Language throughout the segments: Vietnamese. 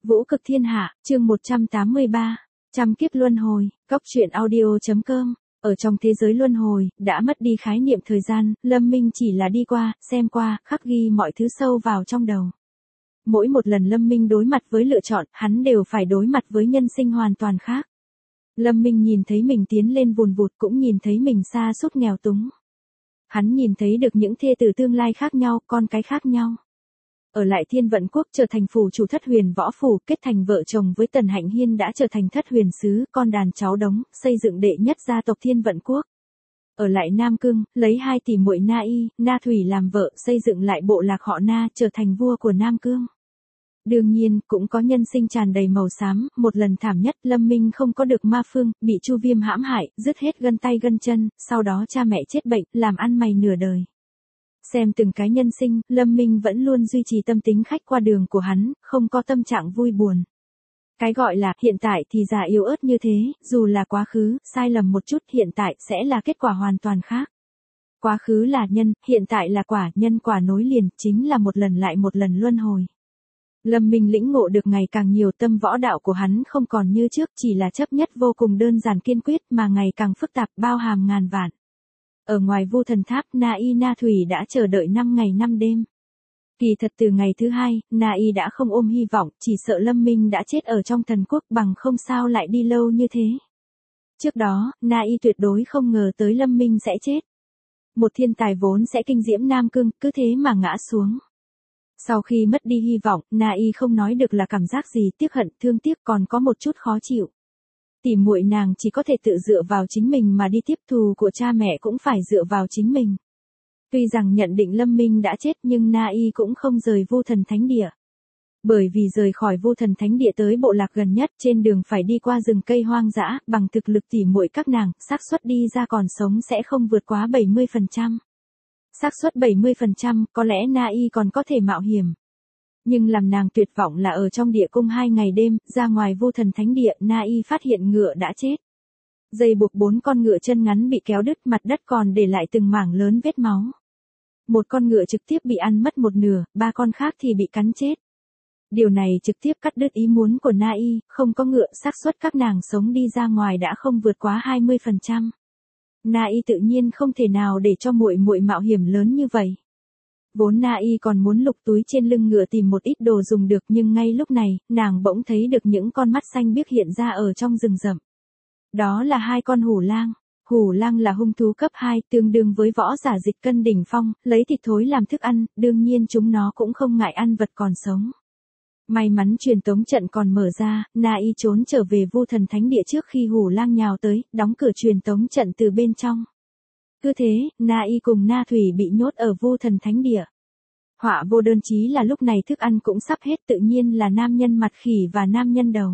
Vũ cực thiên hạ, chương 183, trăm kiếp luân hồi, góc truyện audio.com. Ở trong thế giới luân hồi, đã mất đi khái niệm thời gian, Lâm Minh chỉ là đi qua, xem qua, khắc ghi mọi thứ sâu vào trong đầu. Mỗi một lần Lâm Minh đối mặt với lựa chọn, hắn đều phải đối mặt với nhân sinh hoàn toàn khác. Lâm Minh nhìn thấy mình tiến lên vùn vụt, cũng nhìn thấy mình sa sút nghèo túng. Hắn nhìn thấy được những thê tử tương lai khác nhau, con cái khác nhau. Ở lại Thiên Vận Quốc trở thành phủ chủ Thất Huyền Võ Phủ, kết thành vợ chồng với Tần Hạnh Hiên đã trở thành Thất Huyền Sứ, con đàn cháu đống, xây dựng đệ nhất gia tộc Thiên Vận Quốc. Ở lại Nam Cương, lấy hai tỷ muội Na Y, Na Thủy làm vợ, xây dựng lại bộ lạc họ Na, trở thành vua của Nam Cương. Đương nhiên, cũng có nhân sinh tràn đầy màu xám, một lần thảm nhất, Lâm Minh không có được ma phương, bị Chu Viêm hãm hại, dứt hết gân tay gân chân, sau đó cha mẹ chết bệnh, làm ăn mày nửa đời. Xem từng cái nhân sinh, Lâm Minh vẫn luôn duy trì tâm tính khách qua đường của hắn, không có tâm trạng vui buồn. Cái gọi là hiện tại thì già yếu ớt như thế, dù là quá khứ, sai lầm một chút, hiện tại sẽ là kết quả hoàn toàn khác. Quá khứ là nhân, hiện tại là quả, nhân quả nối liền, chính là một lần lại một lần luân hồi. Lâm Minh lĩnh ngộ được ngày càng nhiều, tâm võ đạo của hắn không còn như trước, chỉ là chấp nhất vô cùng đơn giản kiên quyết mà ngày càng phức tạp, bao hàm ngàn vạn. Ở ngoài Vu Thần Tháp, Na Y Na Thủy đã chờ đợi 5 ngày 5 đêm. Kỳ thật từ ngày thứ hai, Na Y đã không ôm hy vọng, chỉ sợ Lâm Minh đã chết ở trong thần quốc, bằng không sao lại đi lâu như thế. Trước đó, Na Y tuyệt đối không ngờ tới Lâm Minh sẽ chết. Một thiên tài vốn sẽ kinh diễm Nam Cương, cứ thế mà ngã xuống. Sau khi mất đi hy vọng, Na Y không nói được là cảm giác gì, tiếc hận, thương tiếc, còn có một chút khó chịu. Tỷ muội nàng chỉ có thể tự dựa vào chính mình mà đi tiếp, thù của cha mẹ cũng phải dựa vào chính mình. Tuy rằng nhận định Lâm Minh đã chết nhưng Na Y cũng không rời Vu Thần Thánh Địa. Bởi vì rời khỏi Vu Thần Thánh Địa tới bộ lạc gần nhất, trên đường phải đi qua rừng cây hoang dã, bằng thực lực tỷ muội các nàng, xác suất đi ra còn sống sẽ không vượt quá 70%. Xác suất 70%, có lẽ Na Y còn có thể mạo hiểm. Nhưng làm nàng tuyệt vọng là ở trong địa cung 2 ngày đêm, ra ngoài Vu Thần Thánh Địa, Na Y phát hiện ngựa đã chết. Dây buộc 4 con ngựa chân ngắn bị kéo đứt, mặt đất còn để lại từng mảng lớn vết máu. Một con ngựa trực tiếp bị ăn mất một nửa, 3 con khác thì bị cắn chết. Điều này trực tiếp cắt đứt ý muốn của Na Y, không có ngựa, xác suất các nàng sống đi ra ngoài đã không vượt quá 20%. Na Y tự nhiên không thể nào để cho muội muội mạo hiểm lớn như vậy. Vốn Na Y còn muốn lục túi trên lưng ngựa tìm một ít đồ dùng được, nhưng ngay lúc này, nàng bỗng thấy được những con mắt xanh biếc hiện ra ở trong rừng rậm. Đó là 2 con hủ lang. Hủ lang là hung thú cấp 2, tương đương với võ giả dịch cân đỉnh phong, lấy thịt thối làm thức ăn, đương nhiên chúng nó cũng không ngại ăn vật còn sống. May mắn truyền tống trận còn mở ra, Na Y trốn trở về Vu Thần Thánh Địa trước khi hủ lang nhào tới, đóng cửa truyền tống trận từ bên trong. Cứ thế, Na Y cùng Na Thủy bị nhốt ở Vu Thần Thánh Địa. Họa vô đơn chí là lúc này thức ăn cũng sắp hết, tự nhiên là nam nhân mặt khỉ và nam nhân đầu.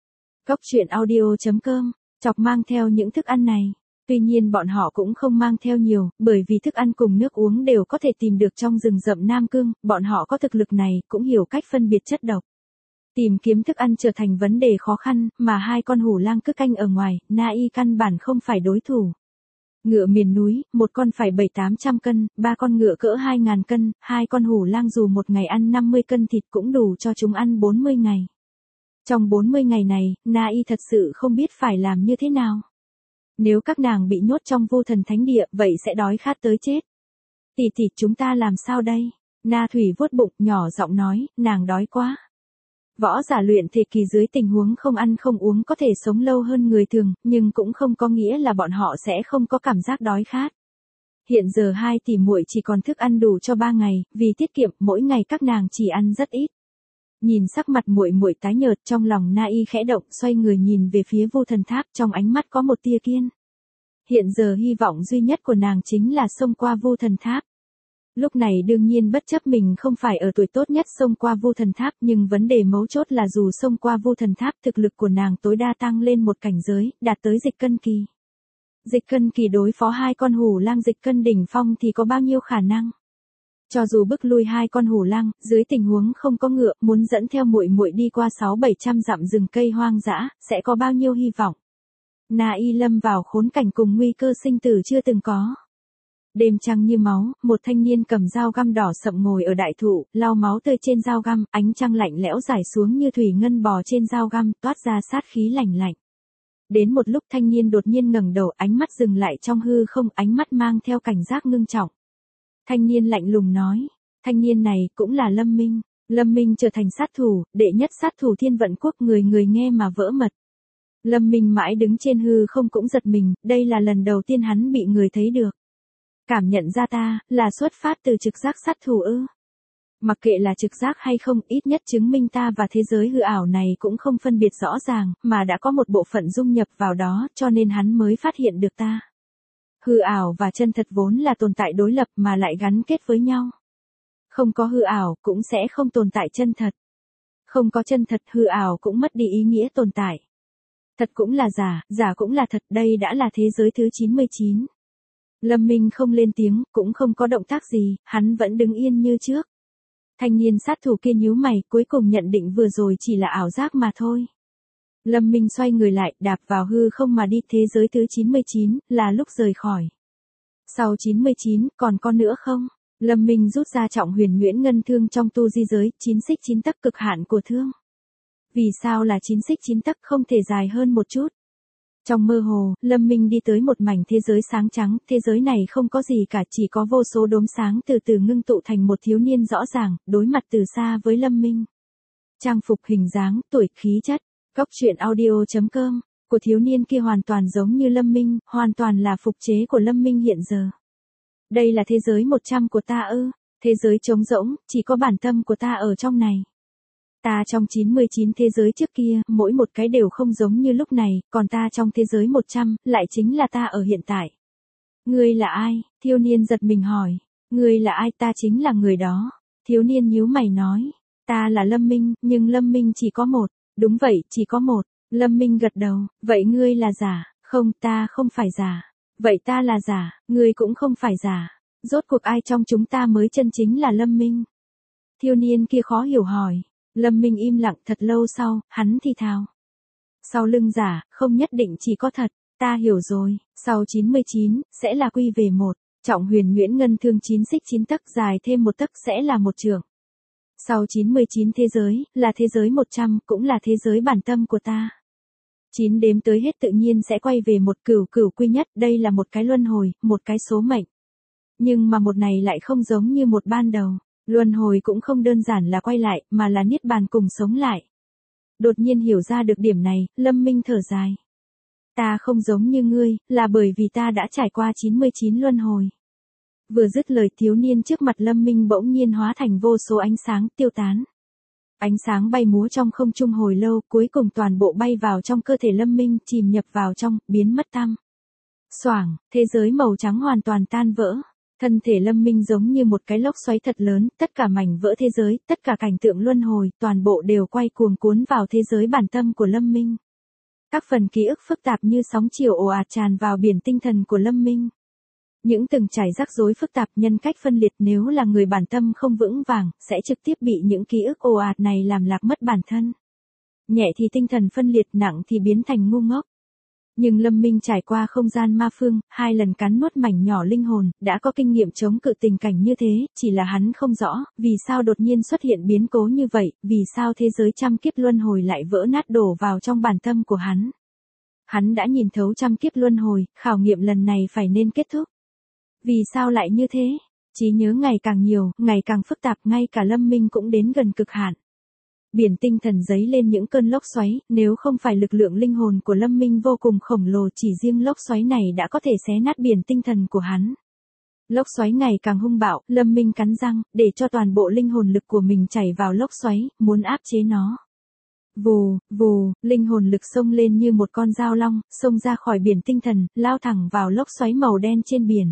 Góc truyện audio.com, chọc mang theo những thức ăn này. Tuy nhiên bọn họ cũng không mang theo nhiều, bởi vì thức ăn cùng nước uống đều có thể tìm được trong rừng rậm Nam Cương, bọn họ có thực lực này, cũng hiểu cách phân biệt chất độc. Tìm kiếm thức ăn trở thành vấn đề khó khăn, mà 2 con hủ lang cứ canh ở ngoài, Na Y căn bản không phải đối thủ. Ngựa miền núi, một con phải 700-800 cân, 3 con ngựa cỡ 2000 cân, 2 con hủ lang dù một ngày ăn 50 cân thịt cũng đủ cho chúng ăn 40 ngày. Trong 40 ngày này, Na Y thật sự không biết phải làm như thế nào. Nếu các nàng bị nhốt trong Vu Thần Thánh Địa, vậy sẽ đói khát tới chết. Tỷ tỷ, chúng ta làm sao đây? Na Thủy vuốt bụng, nhỏ giọng nói, nàng đói quá. Võ giả luyện thể kỳ dưới tình huống không ăn không uống có thể sống lâu hơn người thường, nhưng cũng không có nghĩa là bọn họ sẽ không có cảm giác đói khát. Hiện giờ 2 tỷ muội chỉ còn thức ăn đủ cho 3 ngày, vì tiết kiệm, mỗi ngày các nàng chỉ ăn rất ít. Nhìn sắc mặt muội muội tái nhợt, trong lòng Na Y khẽ động, xoay người nhìn về phía Vu Thần Tháp, trong ánh mắt có một tia kiên. Hiện giờ hy vọng duy nhất của nàng chính là xông qua Vu Thần Tháp. Lúc này đương nhiên bất chấp mình không phải ở tuổi tốt nhất xông qua Vu Thần Tháp, nhưng vấn đề mấu chốt là dù xông qua Vu Thần Tháp, thực lực của nàng tối đa tăng lên một cảnh giới, đạt tới dịch cân kỳ. Dịch cân kỳ đối phó 2 con hủ lang dịch cân đỉnh phong thì có bao nhiêu khả năng? Cho dù bức lui 2 con hủ lang, dưới tình huống không có ngựa, muốn dẫn theo muội muội đi qua 600-700 dặm rừng cây hoang dã, sẽ có bao nhiêu hy vọng? Na Y lâm vào khốn cảnh cùng nguy cơ sinh tử chưa từng có. Đêm trăng như máu, một thanh niên cầm dao găm đỏ sậm ngồi ở đại thụ, lau máu tươi trên dao găm, ánh trăng lạnh lẽo rải xuống như thủy ngân bò trên dao găm, toát ra sát khí lạnh lạnh. Đến một lúc thanh niên đột nhiên ngẩng đầu, ánh mắt dừng lại trong hư không, ánh mắt mang theo cảnh giác ngưng trọng. Thanh niên lạnh lùng nói, thanh niên này cũng là Lâm Minh. Lâm Minh trở thành sát thủ, đệ nhất sát thủ Thiên Vận Quốc, người người nghe mà vỡ mật. Lâm Minh mãi đứng trên hư không cũng giật mình, đây là lần đầu tiên hắn bị người thấy được. Cảm nhận ra ta, là xuất phát từ trực giác sát thủ ư? Mặc kệ là trực giác hay không, ít nhất chứng minh ta và thế giới hư ảo này cũng không phân biệt rõ ràng, mà đã có một bộ phận dung nhập vào đó, cho nên hắn mới phát hiện được ta. Hư ảo và chân thật vốn là tồn tại đối lập mà lại gắn kết với nhau. Không có hư ảo, cũng sẽ không tồn tại chân thật. Không có chân thật, hư ảo cũng mất đi ý nghĩa tồn tại. Thật cũng là giả, giả cũng là thật, đây đã là thế giới thứ 99. Lâm Minh không lên tiếng, cũng không có động tác gì, hắn vẫn đứng yên như trước. Thanh niên sát thủ kia nhíu mày, cuối cùng nhận định vừa rồi chỉ là ảo giác mà thôi. Lâm Minh xoay người lại, đạp vào hư không mà đi, thế giới thứ 99, là lúc rời khỏi. Sau 99, còn có nữa không? Lâm Minh rút ra trọng huyền nhuyễn ngân thương trong tu di giới, 9 xích 9 tấc cực hạn của thương. Vì sao là 9 xích 9 tấc không thể dài hơn một chút? Trong mơ hồ, Lâm Minh đi tới một mảnh thế giới sáng trắng, thế giới này không có gì cả, chỉ có vô số đốm sáng từ từ ngưng tụ thành một thiếu niên rõ ràng, đối mặt từ xa với Lâm Minh. Trang phục, hình dáng, tuổi, khí chất, Cóc truyện audio.com, của thiếu niên kia hoàn toàn giống như Lâm Minh, hoàn toàn là phục chế của Lâm Minh hiện giờ. Đây là thế giới 100 của ta ư? Thế giới trống rỗng, chỉ có bản tâm của ta ở trong này. Ta trong 99 thế giới trước kia, mỗi một cái đều không giống như lúc này, còn ta trong thế giới 100, lại chính là ta ở hiện tại. Ngươi là ai? Thiếu niên giật mình hỏi. Ngươi là ai? Ta chính là người đó. Thiếu niên nhíu mày nói. Ta là Lâm Minh, nhưng Lâm Minh chỉ có một. Đúng vậy, chỉ có một. Lâm Minh gật đầu. Vậy ngươi là giả? Không, ta không phải giả. Vậy ta là giả, ngươi cũng không phải giả. Rốt cuộc ai trong chúng ta mới chân chính là Lâm Minh? Thiếu niên kia khó hiểu hỏi. Lâm Minh im lặng, thật lâu sau, hắn thì thào. Sau lưng giả, không nhất định chỉ có thật, ta hiểu rồi, sau 99, sẽ là quy về một, trọng huyền nhuyễn ngân thương 9 xích 9 tấc dài thêm một tấc sẽ là một trượng. Sau 99 thế giới, là thế giới 100, cũng là thế giới bản tâm của ta. 9 đếm tới hết tự nhiên sẽ quay về một, cửu cửu quy nhất, đây là một cái luân hồi, một cái số mệnh. Nhưng mà một này lại không giống như một ban đầu. Luân hồi cũng không đơn giản là quay lại, mà là niết bàn cùng sống lại. Đột nhiên hiểu ra được điểm này, Lâm Minh thở dài. Ta không giống như ngươi, là bởi vì ta đã trải qua 99 luân hồi. Vừa dứt lời, thiếu niên trước mặt Lâm Minh bỗng nhiên hóa thành vô số ánh sáng tiêu tán. Ánh sáng bay múa trong không trung hồi lâu, cuối cùng toàn bộ bay vào trong cơ thể Lâm Minh, chìm nhập vào trong, biến mất tăm. Xoảng, thế giới màu trắng hoàn toàn tan vỡ. Thân thể Lâm Minh giống như một cái lốc xoáy thật lớn, tất cả mảnh vỡ thế giới, tất cả cảnh tượng luân hồi, toàn bộ đều quay cuồng cuốn vào thế giới bản tâm của Lâm Minh. Các phần ký ức phức tạp như sóng chiều ồ ạt tràn vào biển tinh thần của Lâm Minh. Những từng trải rắc rối phức tạp, nhân cách phân liệt, nếu là người bản tâm không vững vàng, sẽ trực tiếp bị những ký ức ồ ạt này làm lạc mất bản thân. Nhẹ thì tinh thần phân liệt, nặng thì biến thành ngu ngốc. Nhưng Lâm Minh trải qua không gian ma phương, 2 lần cắn nuốt mảnh nhỏ linh hồn, đã có kinh nghiệm chống cự tình cảnh như thế, chỉ là hắn không rõ, vì sao đột nhiên xuất hiện biến cố như vậy, vì sao thế giới trăm kiếp luân hồi lại vỡ nát đổ vào trong bản tâm của hắn. Hắn đã nhìn thấu trăm kiếp luân hồi, khảo nghiệm lần này phải nên kết thúc. Vì sao lại như thế? Trí nhớ ngày càng nhiều, ngày càng phức tạp, ngay cả Lâm Minh cũng đến gần cực hạn. Biển tinh thần giấy lên những cơn lốc xoáy, nếu không phải lực lượng linh hồn của Lâm Minh vô cùng khổng lồ, chỉ riêng lốc xoáy này đã có thể xé nát biển tinh thần của hắn. Lốc xoáy ngày càng hung bạo, Lâm Minh cắn răng, để cho toàn bộ linh hồn lực của mình chảy vào lốc xoáy, muốn áp chế nó. Vù, vù, linh hồn lực xông lên như một con dao long, xông ra khỏi biển tinh thần, lao thẳng vào lốc xoáy màu đen trên biển.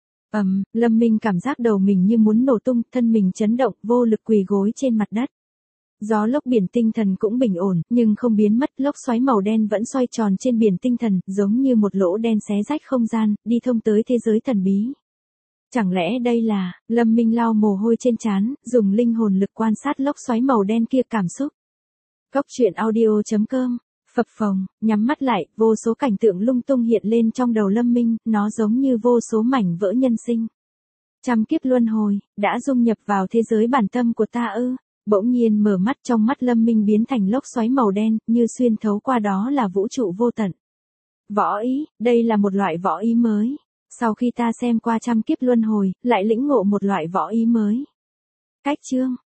Lâm Minh cảm giác đầu mình như muốn nổ tung, thân mình chấn động, vô lực quỳ gối trên mặt đất. Gió lốc biển tinh thần cũng bình ổn, nhưng không biến mất, lốc xoáy màu đen vẫn xoay tròn trên biển tinh thần, giống như một lỗ đen xé rách không gian, đi thông tới thế giới thần bí. Chẳng lẽ đây là, Lâm Minh lau mồ hôi trên trán, dùng linh hồn lực quan sát lốc xoáy màu đen kia, cảm xúc. Cóc truyện audio.com Phập phồng, nhắm mắt lại, vô số cảnh tượng lung tung hiện lên trong đầu Lâm Minh, nó giống như vô số mảnh vỡ nhân sinh. Trăm kiếp luân hồi, đã dung nhập vào thế giới bản tâm của ta ư? Bỗng nhiên mở mắt, trong mắt Lâm Minh biến thành lốc xoáy màu đen, như xuyên thấu qua đó là vũ trụ vô tận. Võ ý, đây là một loại võ ý mới. Sau khi ta xem qua trăm kiếp luân hồi, lại lĩnh ngộ một loại võ ý mới. Cách chương,